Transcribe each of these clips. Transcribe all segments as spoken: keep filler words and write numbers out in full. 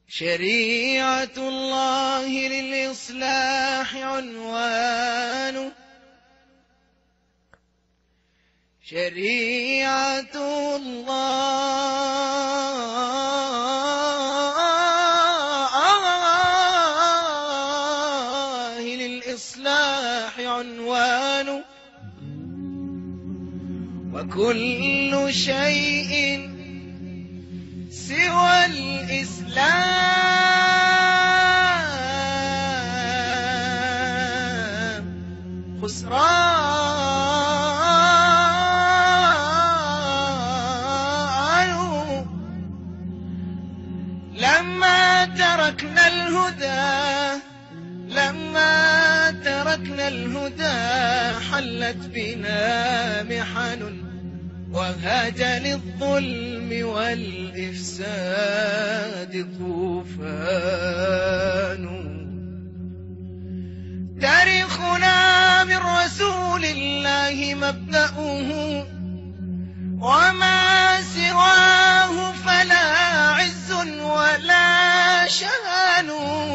شريعة الله للإصلاح عنوان، شريعة الله للإصلاح عنوان، وكل شيء سوى الإسلام خسران. لما تركنا الهدى لما تركنا الهدى حلت بنا محن، وهاج للظلم والإفساد طوفان. تاريخنا من رسول الله مبدأه، وما سواه فلا عز ولا شان.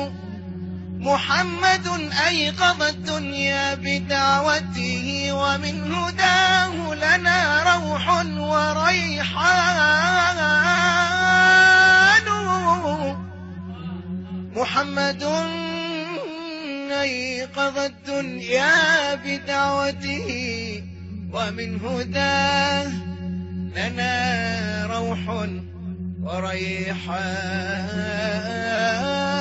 محمد أيقظ الدنيا بدعوته، ومن هداه لنا روح وريحان. محمد أيقظ الدنيا بدعوته، ومن هداه لنا روح وريحان.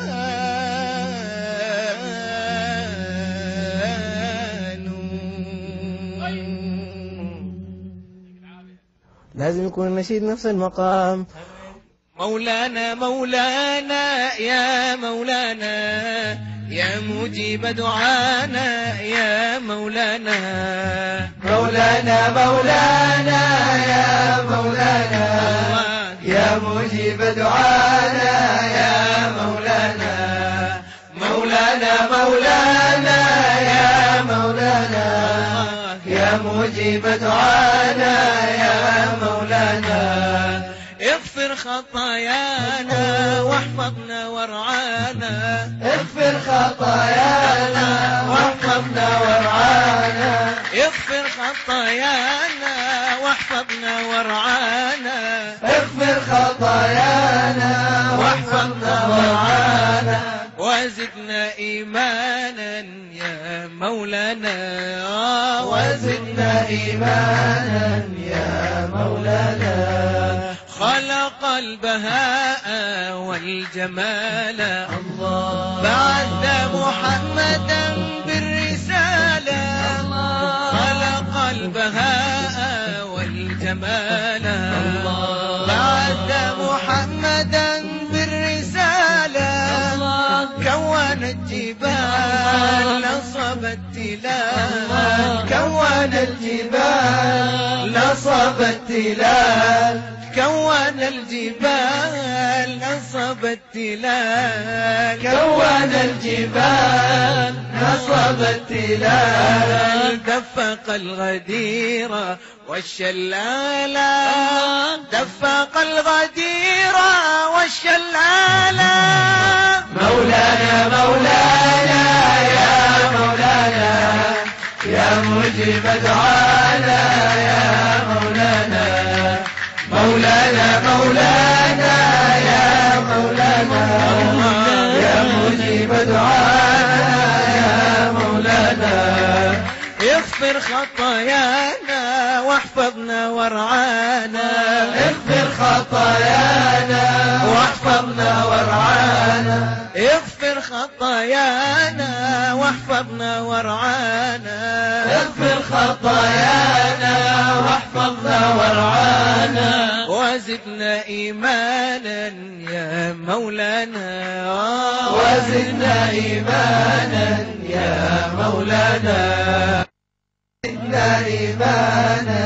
لازم يكون النشيد نفس المقام. مولانا مولانا يا مولانا، يا مجيب دعانا يا مولانا. مولانا مولانا يا مولانا، يا مجيب دعانا يا مولانا. مولانا مولانا يا مولانا، يا مجيب دعانا يا مولانا. اغفر خطايانا واحفظنا وارعانا، اغفر خطايانا واحفظنا وارعانا. اغفر خطايانا واحفظنا وارعانا. اغفر خطايانا واحفظنا وارعانا. وزدنا إيمانا يا مولانا، وزدنا إيمانا يا مولانا. خلق البهاء والجمال الله، بعث محمدا بالرسالة. خلق البهاء والجمال بعث محمدا بالرسالة. كون الجبال نصب التلال، كون الجبال نصب التلال. كون الجبال نصب التلال. كون الجبال نصب التلال. دفق الغدير والشلالة، دفق الغدير والشلالة. مولانا مولانا يا مولانا، يا مجيب دعانا يا مولانا. مولانا مولانا يا مولانا، يا مجيب دعانا يا مولانا. اغفر خطايانا واحفظنا وارعانا. اغفر خطايانا واحفظنا وارعانا. اغفر خطايانا واحفظنا وارعانا. اغفر خطايانا واحفظنا وارعانا. وزدنا إيمانا يا مولانا، وزدنا إيمانا يا مولانا. وزدنا إيمانا